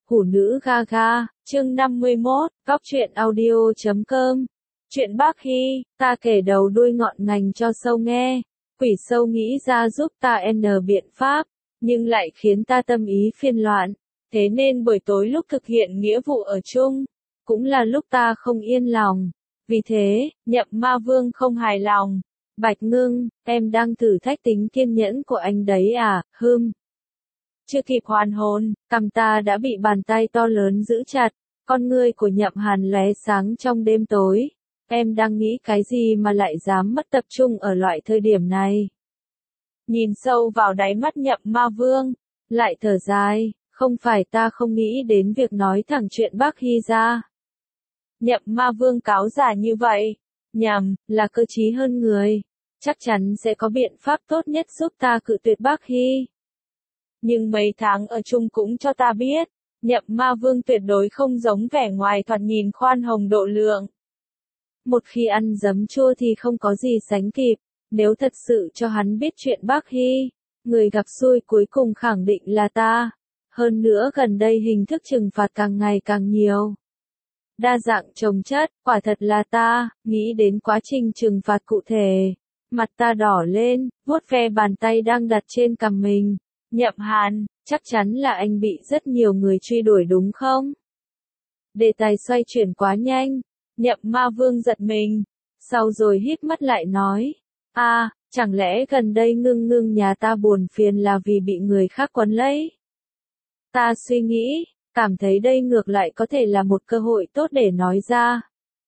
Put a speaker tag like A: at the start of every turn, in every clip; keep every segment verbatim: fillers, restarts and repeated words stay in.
A: Hủ nữ Gaga, chương năm mươi mốt, góc truyện audio chấm com. Chuyện Bác Hy, ta kể đầu đuôi ngọn ngành cho sâu nghe. Quỷ sâu nghĩ ra giúp ta n biện pháp, nhưng lại khiến ta tâm ý phiên loạn. Thế nên buổi tối lúc thực hiện nghĩa vụ ở chung, cũng là lúc ta không yên lòng. Vì thế, Nhậm Ma Vương không hài lòng. Bạch Ngưng, em đang thử thách tính kiên nhẫn của anh đấy à, hưm. Chưa kịp hoàn hồn, cằm ta đã bị bàn tay to lớn giữ chặt, con ngươi của Nhậm Hàn lóe sáng trong đêm tối. Em đang nghĩ cái gì mà lại dám mất tập trung ở loại thời điểm này? Nhìn sâu vào đáy mắt Nhậm Ma Vương, lại thở dài, không phải ta không nghĩ đến việc nói thẳng chuyện Bác Hy ra. Nhậm Ma Vương cáo giả như vậy, nhằm, là cơ trí hơn người, chắc chắn sẽ có biện pháp tốt nhất giúp ta cự tuyệt Bác Hy. Nhưng mấy tháng ở chung cũng cho ta biết, Nhậm Ma Vương tuyệt đối không giống vẻ ngoài thoạt nhìn khoan hồng độ lượng. Một khi ăn giấm chua thì không có gì sánh kịp, nếu thật sự cho hắn biết chuyện Bác Hy, người gặp xui cuối cùng khẳng định là ta. Hơn nữa gần đây hình thức trừng phạt càng ngày càng nhiều. Đa dạng chồng chất, quả thật là ta, nghĩ đến quá trình trừng phạt cụ thể. Mặt ta đỏ lên, vuốt ve bàn tay đang đặt trên cằm mình. Nhậm Hàn, chắc chắn là anh bị rất nhiều người truy đuổi đúng không? Đề tài xoay chuyển quá nhanh, Nhậm Ma Vương giật mình, sau rồi híp mắt lại nói, a, à, chẳng lẽ gần đây Ngưng Ngưng nhà ta buồn phiền là vì bị người khác quấn lấy? Ta suy nghĩ, cảm thấy đây ngược lại có thể là một cơ hội tốt để nói ra.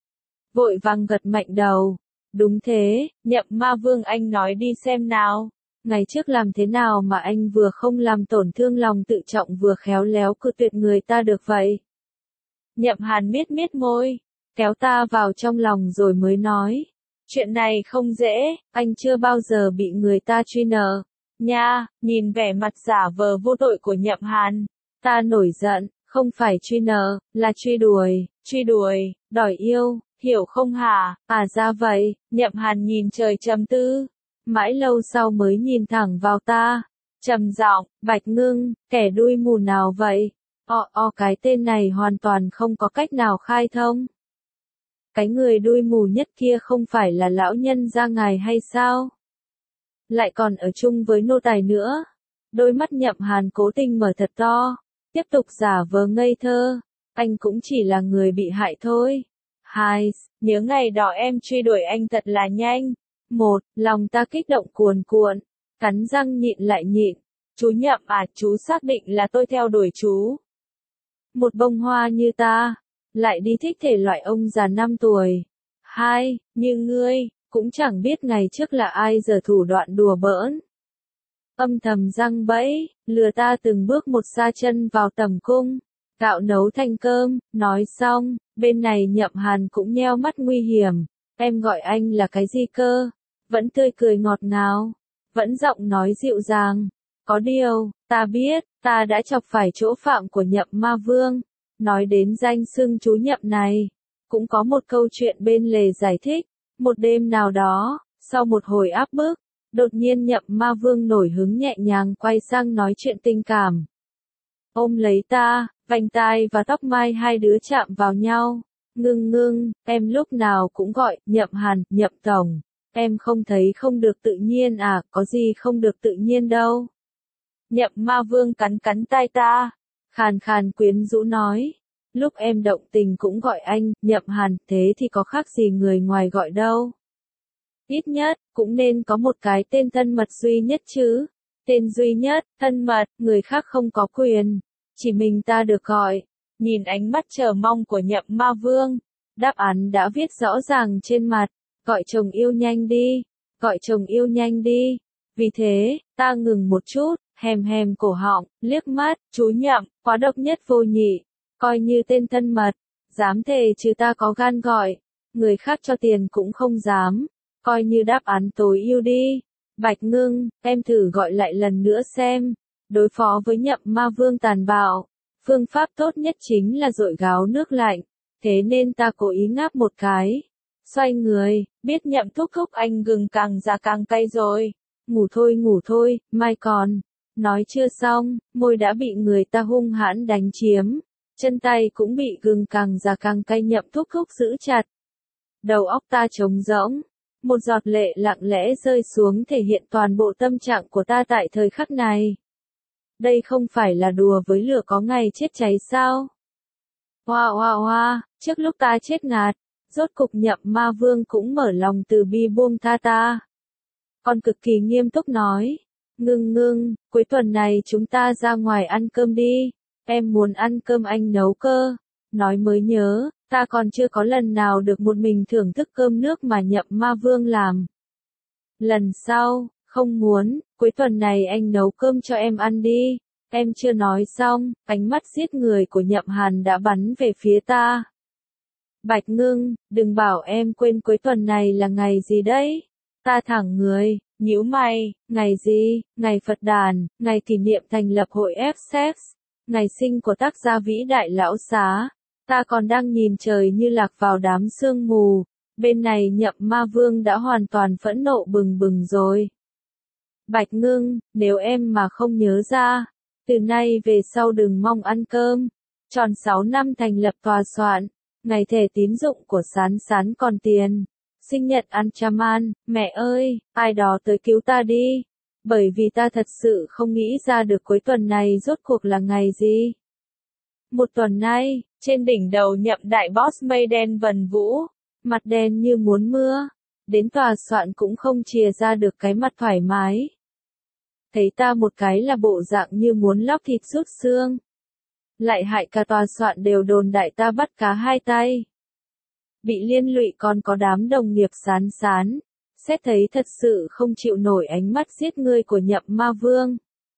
A: Vội vàng gật mạnh đầu, đúng thế, Nhậm Ma Vương anh nói đi xem nào. Ngày trước làm thế nào mà anh vừa không làm tổn thương lòng tự trọng vừa khéo léo cự tuyệt người ta được vậy? Nhậm Hàn miết miết môi, kéo ta vào trong lòng rồi mới nói. Chuyện này không dễ, anh chưa bao giờ bị người ta truy nợ. Nha, nhìn vẻ mặt giả vờ vô tội của Nhậm Hàn. Ta nổi giận, không phải truy nợ, là truy đuổi, truy đuổi, đòi yêu, hiểu không hả? À ra vậy, Nhậm Hàn nhìn trời trầm tư. Mãi lâu sau mới nhìn thẳng vào ta, trầm giọng, Bạch Ngưng, kẻ đuôi mù nào vậy? O o cái tên này hoàn toàn không có cách nào khai thông. Cái người đuôi mù nhất kia không phải là lão nhân gia ngài hay sao? Lại còn ở chung với nô tài nữa. Đôi mắt Nhậm Hàn cố tình mở thật to, tiếp tục giả vờ ngây thơ, anh cũng chỉ là người bị hại thôi. Hai, nhớ ngày đó em truy đuổi anh thật là nhanh. Một, lòng ta kích động cuồn cuộn, cắn răng nhịn lại nhịn. Chú Nhậm à, chú xác định là tôi theo đuổi chú. Một bông hoa như ta, lại đi thích thể loại ông già năm tuổi. Hai, như ngươi, cũng chẳng biết ngày trước là ai giờ thủ đoạn đùa bỡn. Âm thầm răng bẫy, lừa ta từng bước một sa chân vào tầm cung. Gạo nấu thành cơm, nói xong, bên này Nhậm Hàn cũng nheo mắt nguy hiểm. Em gọi anh là cái gì cơ? Vẫn tươi cười ngọt ngào, vẫn giọng nói dịu dàng. Có điều, ta biết, ta đã chọc phải chỗ phạm của Nhậm Ma Vương. Nói đến danh xưng chú Nhậm này, cũng có một câu chuyện bên lề giải thích. Một đêm nào đó, sau một hồi áp bức, đột nhiên Nhậm Ma Vương nổi hứng nhẹ nhàng quay sang nói chuyện tình cảm. Ôm lấy ta, vành tai và tóc mai hai đứa chạm vào nhau. Ngưng Ngưng, em lúc nào cũng gọi, Nhậm Hàn, Nhậm Tổng. Em không thấy không được tự nhiên à, có gì không được tự nhiên đâu. Nhậm Ma Vương cắn cắn tai ta, khàn khàn quyến rũ nói. Lúc em động tình cũng gọi anh, Nhậm Hàn, thế thì có khác gì người ngoài gọi đâu. Ít nhất, cũng nên có một cái tên thân mật duy nhất chứ. Tên duy nhất, thân mật, người khác không có quyền. Chỉ mình ta được gọi. Nhìn ánh mắt chờ mong của Nhậm Ma Vương, đáp án đã viết rõ ràng trên mặt. Gọi chồng yêu nhanh đi, gọi chồng yêu nhanh đi. Vì thế, ta ngừng một chút, hèm hèm cổ họng, liếc mắt, chú Nhậm, quá độc nhất vô nhị, coi như tên thân mật, dám thề chứ ta có gan gọi, người khác cho tiền cũng không dám, coi như đáp án tối ưu đi. Bạch Ngưng, em thử gọi lại lần nữa xem, đối phó với Nhậm Ma Vương tàn bạo, phương pháp tốt nhất chính là dội gáo nước lạnh, thế nên ta cố ý ngáp một cái. Xoay người, biết Nhậm thúc thúc anh gừng càng già càng cay rồi. Ngủ thôi ngủ thôi, mai còn. Nói chưa xong, môi đã bị người ta hung hãn đánh chiếm. Chân tay cũng bị gừng càng già càng cay nhậm thúc thúc giữ chặt. Đầu óc ta trống rỗng. Một giọt lệ lặng lẽ rơi xuống thể hiện toàn bộ tâm trạng của ta tại thời khắc này. Đây không phải là đùa với lửa có ngày chết cháy sao? Hoa hoa hoa, trước lúc ta chết ngạt, rốt cục Nhậm Ma Vương cũng mở lòng từ bi buông tha ta. Còn cực kỳ nghiêm túc nói, ngưng ngưng, cuối tuần này chúng ta ra ngoài ăn cơm đi, em muốn ăn cơm anh nấu cơ. Nói mới nhớ, ta còn chưa có lần nào được một mình thưởng thức cơm nước mà Nhậm Ma Vương làm. Lần sau, không muốn, cuối tuần này anh nấu cơm cho em ăn đi. Em chưa nói xong, ánh mắt giết người của Nhậm Hàn đã bắn về phía ta. Bạch Ngưng, đừng bảo em quên cuối tuần này là ngày gì đấy. Ta thẳng người, nhíu mày, ngày gì, ngày Phật đàn, ngày kỷ niệm thành lập hội ép ét, ngày sinh của tác gia vĩ đại Lão Xá. Ta còn đang nhìn trời như lạc vào đám sương mù, bên này Nhậm Ma Vương đã hoàn toàn phẫn nộ bừng bừng rồi. Bạch Ngưng, nếu em mà không nhớ ra, từ nay về sau đừng mong ăn cơm. Tròn sáu năm thành lập tòa soạn, ngày thẻ tín dụng của Sán Sán còn tiền. Sinh nhật Anchaman, mẹ ơi, ai đó tới cứu ta đi. Bởi vì ta thật sự không nghĩ ra được cuối tuần này rốt cuộc là ngày gì. Một tuần nay, trên đỉnh đầu Nhậm đại boss mây đen vần vũ, mặt đen như muốn mưa, đến tòa soạn cũng không chìa ra được cái mặt thoải mái. Thấy ta một cái là bộ dạng như muốn lóc thịt rút xương. Lại hại cả tòa soạn đều đồn đại ta bắt cá hai tay. Bị liên lụy còn có đám đồng nghiệp Sán Sán, xét thấy thật sự không chịu nổi ánh mắt giết người của Nhậm Ma Vương.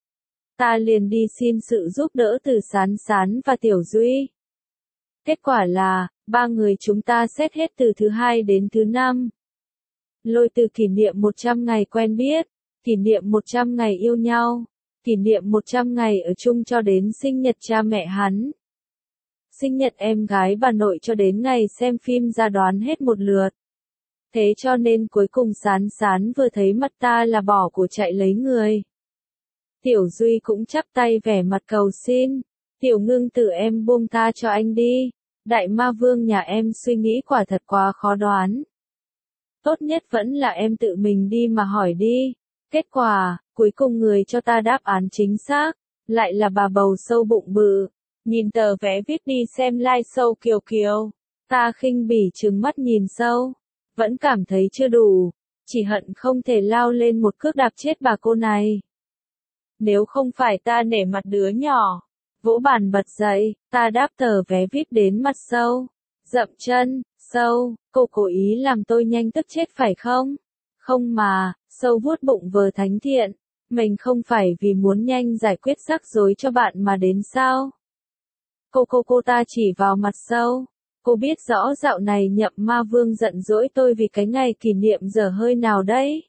A: Ta liền đi xin sự giúp đỡ từ Sán Sán và Tiểu Duy. Kết quả là, ba người chúng ta xét hết từ thứ hai đến thứ năm. Lôi từ kỷ niệm một trăm ngày quen biết, kỷ niệm một trăm ngày yêu nhau, kỷ niệm một trăm ngày ở chung cho đến sinh nhật cha mẹ hắn. Sinh nhật em gái bà nội cho đến ngày xem phim ra đoán hết một lượt. Thế cho nên cuối cùng Sán Sán vừa thấy mặt ta là bỏ của chạy lấy người. Tiểu Duy cũng chắp tay vẻ mặt cầu xin. Tiểu Ngưng tự em buông tha cho anh đi. Đại Ma Vương nhà em suy nghĩ quả thật quá khó đoán. Tốt nhất vẫn là em tự mình đi mà hỏi đi. Kết quả, cuối cùng người cho ta đáp án chính xác, lại là bà bầu sâu bụng bự. Nhìn tờ vé viết đi xem live show Kiều Kiều. Ta khinh bỉ trừng mắt nhìn sâu. Vẫn cảm thấy chưa đủ. Chỉ hận không thể lao lên một cước đạp chết bà cô này. Nếu không phải ta nể mặt đứa nhỏ. Vỗ bàn bật dậy, ta đáp tờ vé viết đến mặt sâu. Dậm chân, sâu, cô cố ý làm tôi nhanh tức chết phải không? Không mà, sâu vuốt bụng vờ thánh thiện. Mình không phải vì muốn nhanh giải quyết rắc rối cho bạn mà đến sao? Cô cô cô ta chỉ vào mặt sâu. Cô biết rõ dạo này Nhậm Ma Vương giận dỗi tôi vì cái ngày kỷ niệm dở hơi nào đấy.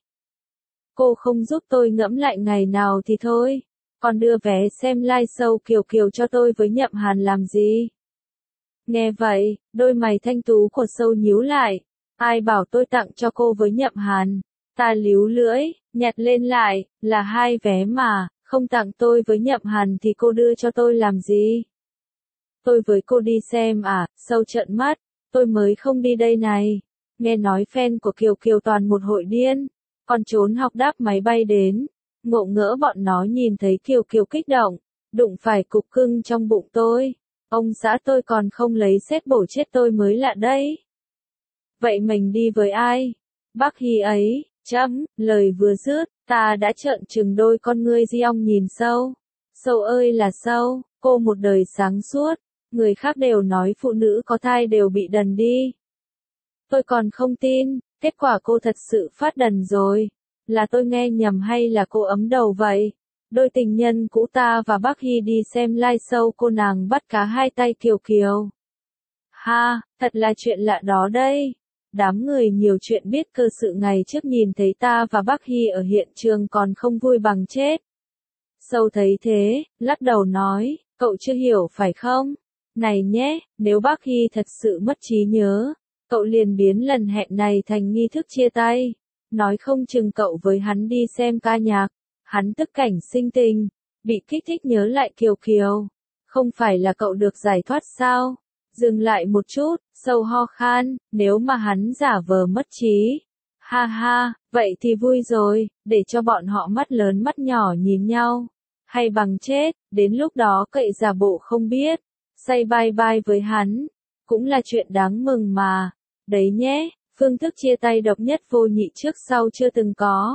A: Cô không giúp tôi ngẫm lại ngày nào thì thôi. Còn đưa vé xem live show Kiều Kiều cho tôi với Nhậm Hàn làm gì? Nghe vậy, đôi mày thanh tú của sâu nhíu lại. Ai bảo tôi tặng cho cô với Nhậm Hàn? Ta líu lưỡi, nhặt lên lại, là hai vé mà, không tặng tôi với Nhậm Hàn thì cô đưa cho tôi làm gì? Tôi với cô đi xem à, sâu trợn mắt, tôi mới không đi đây này. Nghe nói fan của Kiều Kiều toàn một hội điên, còn trốn học đáp máy bay đến. Ngộ ngỡ bọn nó nhìn thấy Kiều Kiều kích động, đụng phải cục cưng trong bụng tôi. Ông xã tôi còn không lấy xét bổ chết tôi mới lạ đấy. Vậy mình đi với ai? Bác Hy ấy, chấm, lời vừa dứt, ta đã trợn trừng đôi con ngươi Giong nhìn sâu. Sâu ơi là sâu, cô một đời sáng suốt, người khác đều nói phụ nữ có thai đều bị đần đi. Tôi còn không tin, kết quả cô thật sự phát đần rồi. Là tôi nghe nhầm hay là cô ấm đầu vậy? Đôi tình nhân cũ ta và bác Hy đi xem live show cô nàng bắt cá hai tay Kiều Kiều. Ha, thật là chuyện lạ đó đây. Đám người nhiều chuyện biết cơ sự ngày trước nhìn thấy ta và bác Hy ở hiện trường còn không vui bằng chết. Sâu thấy thế, lắc đầu nói, cậu chưa hiểu phải không? Này nhé, nếu bác Hy thật sự mất trí nhớ, cậu liền biến lần hẹn này thành nghi thức chia tay. Nói không chừng cậu với hắn đi xem ca nhạc, hắn tức cảnh sinh tình, bị kích thích nhớ lại Kiều Kiều. Không phải là cậu được giải thoát sao? Dừng lại một chút, sâu ho khan, nếu mà hắn giả vờ mất trí. Ha ha, vậy thì vui rồi, để cho bọn họ mắt lớn mắt nhỏ nhìn nhau. Hay bằng chết, đến lúc đó cậy giả bộ không biết. Say bye bye với hắn. Cũng là chuyện đáng mừng mà. Đấy nhé, phương thức chia tay độc nhất vô nhị trước sau chưa từng có.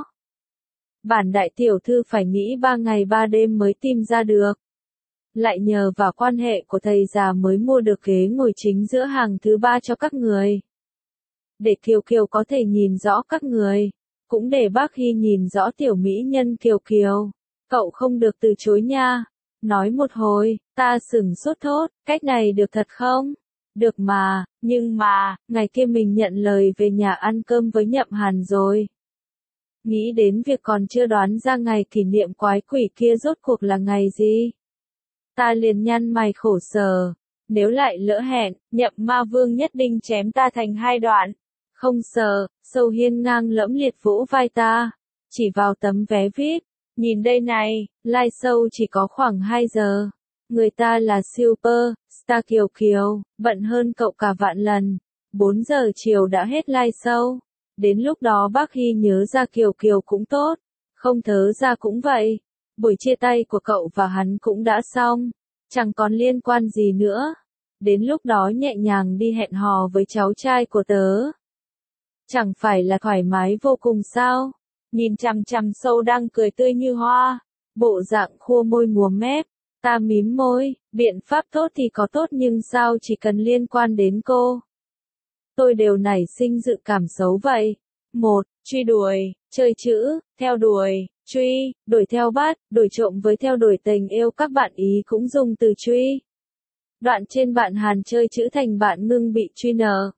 A: Bản đại tiểu thư phải nghĩ ba ngày ba đêm mới tìm ra được. Lại nhờ vào quan hệ của thầy già mới mua được ghế ngồi chính giữa hàng thứ ba cho các người. Để Kiều Kiều có thể nhìn rõ các người. Cũng để bác Hy nhìn rõ tiểu mỹ nhân Kiều Kiều. Cậu không được từ chối nha. Nói một hồi, ta sửng sốt thốt, cách này được thật không? Được mà, nhưng mà, ngày kia mình nhận lời về nhà ăn cơm với Nhậm Hàn rồi. Nghĩ đến việc còn chưa đoán ra ngày kỷ niệm quái quỷ kia rốt cuộc là ngày gì. Ta liền nhăn mày khổ sở. Nếu lại lỡ hẹn, Nhậm Ma Vương nhất định chém ta thành hai đoạn. Không sợ, Sâu Hiên ngang lẫm liệt vỗ vai ta. Chỉ vào tấm vé vi ai pi. Nhìn đây này, live show chỉ có khoảng hai giờ. Người ta là super star Kiều Kiều, bận hơn cậu cả vạn lần. bốn giờ chiều đã hết live show. Đến lúc đó bác Hy nhớ ra Kiều Kiều cũng tốt. Không thớ ra cũng vậy. Buổi chia tay của cậu và hắn cũng đã xong. Chẳng còn liên quan gì nữa. Đến lúc đó nhẹ nhàng đi hẹn hò với cháu trai của tớ. Chẳng phải là thoải mái vô cùng sao? Nhìn chằm chằm Sâu đang cười tươi như hoa. Bộ dạng khua môi múa mép. Ta mím môi, biện pháp tốt thì có tốt nhưng sao chỉ cần liên quan đến cô. Tôi đều nảy sinh dự cảm xấu vậy. Một, truy đuổi, chơi chữ, theo đuổi, truy, đuổi theo bắt, đuổi trộm với theo đuổi tình yêu các bạn ý cũng dùng từ truy. Đoạn trên bạn Hàn chơi chữ thành bạn ngưng bị truy nợ.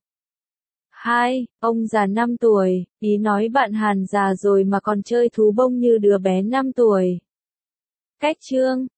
A: Hai, ông già năm tuổi, ý nói bạn Hàn già rồi mà còn chơi thú bông như đứa bé năm tuổi. Cách chương